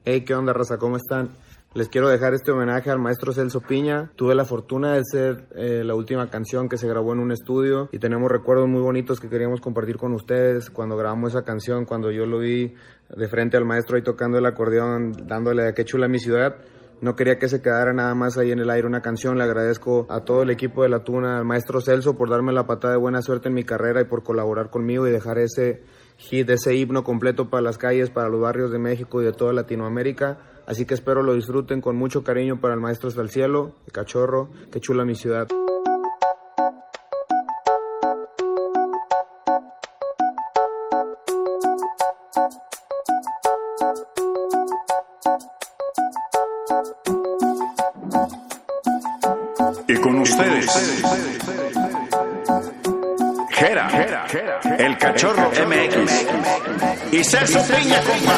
Hey, ¿qué onda, raza? ¿Cómo están? Les quiero dejar este homenaje al maestro Celso Piña. Tuve la fortuna de ser la última canción que se grabó en un estudio y tenemos recuerdos muy bonitos que queríamos compartir con ustedes. Cuando grabamos esa canción, cuando yo lo vi de frente al maestro ahí tocando el acordeón, dándole a Qué chula mi ciudad, no quería que se quedara nada más ahí en el aire una canción. Le agradezco a todo el equipo de La Tuna, al maestro Celso, por darme la patada de buena suerte en mi carrera y por colaborar conmigo y dejar ese hit, ese himno completo para las calles, para los barrios de México y de toda Latinoamérica. Así que espero lo disfruten con mucho cariño para el maestro hasta el cielo, el cachorro, Qué chula mi ciudad. Y con ustedes, Jera, el cachorro MX y Celso Piña, compa.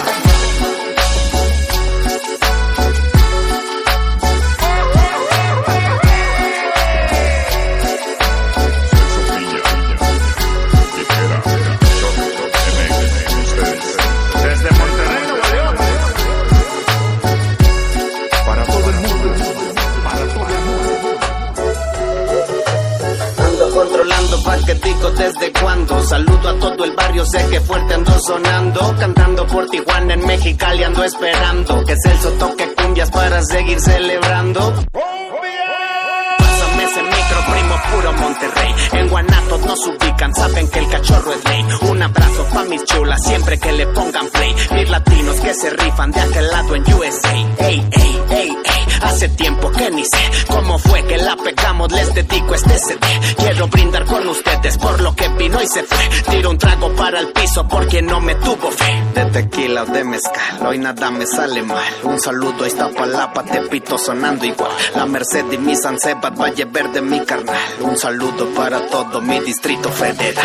Controlando paquetico desde cuando saludo a todo el barrio, sé que fuerte ando sonando, cantando por Tijuana, en Mexicali ando esperando que Celso toque cumbias para seguir celebrando. Pásame ese micro, primo, puro Monterrey. En Guanatos nos ubican, saben que el cachorro es ley. Un abrazo pa' mis chulas, siempre que le pongan play. Mis latinos que se rifan de aquel lado en USA. Ey, ey, ey, ey. Hace tiempo que ni sé cómo fue que la pegamos, les dedico este CD. Quiero brindar con ustedes por lo que vino y se fue. Tiro un trago para el piso por quien no me tuvo fe. De tequila o de mezcal, hoy nada me sale mal. Un saludo a Iztapalapa, Tepito sonando igual. La Merced y mi San Sebat, Valle Verde mi carnal. Un saludo para todo mi Distrito Federal.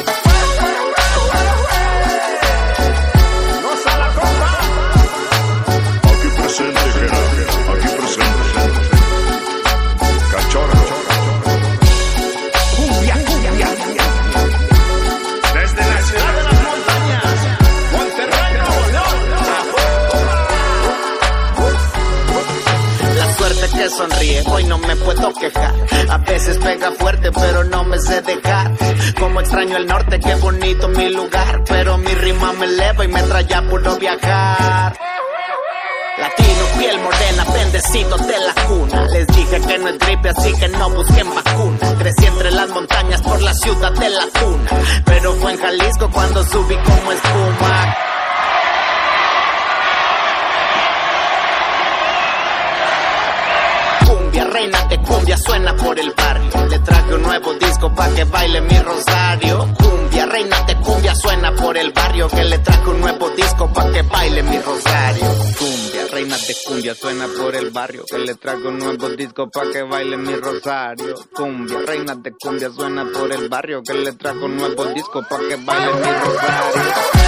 Que sonríe, hoy no me puedo quejar. A veces pega fuerte, pero no me sé dejar. Como extraño el norte, qué bonito mi lugar. Pero mi rima me eleva y me trae a puro viajar. Latino, piel morena, bendecido de la cuna. Les dije que no es gripe, así que no busquen vacuna. Crecí entre las montañas por la ciudad de La Tuna, pero fue en Jalisco cuando subí como espuma. Reina de cumbia suena por el barrio. Le traje un nuevo disco pa' que baile mi Rosario. Cumbia, reina de cumbia suena por el barrio. Que le traje un nuevo disco pa' que baile mi Rosario. Cumbia, reina de cumbia suena por el barrio. Que le traje un nuevo disco pa' que baile mi Rosario. Cumbia, reina de cumbia suena por el barrio. Que le traje un nuevo disco pa' que baile mi Rosario.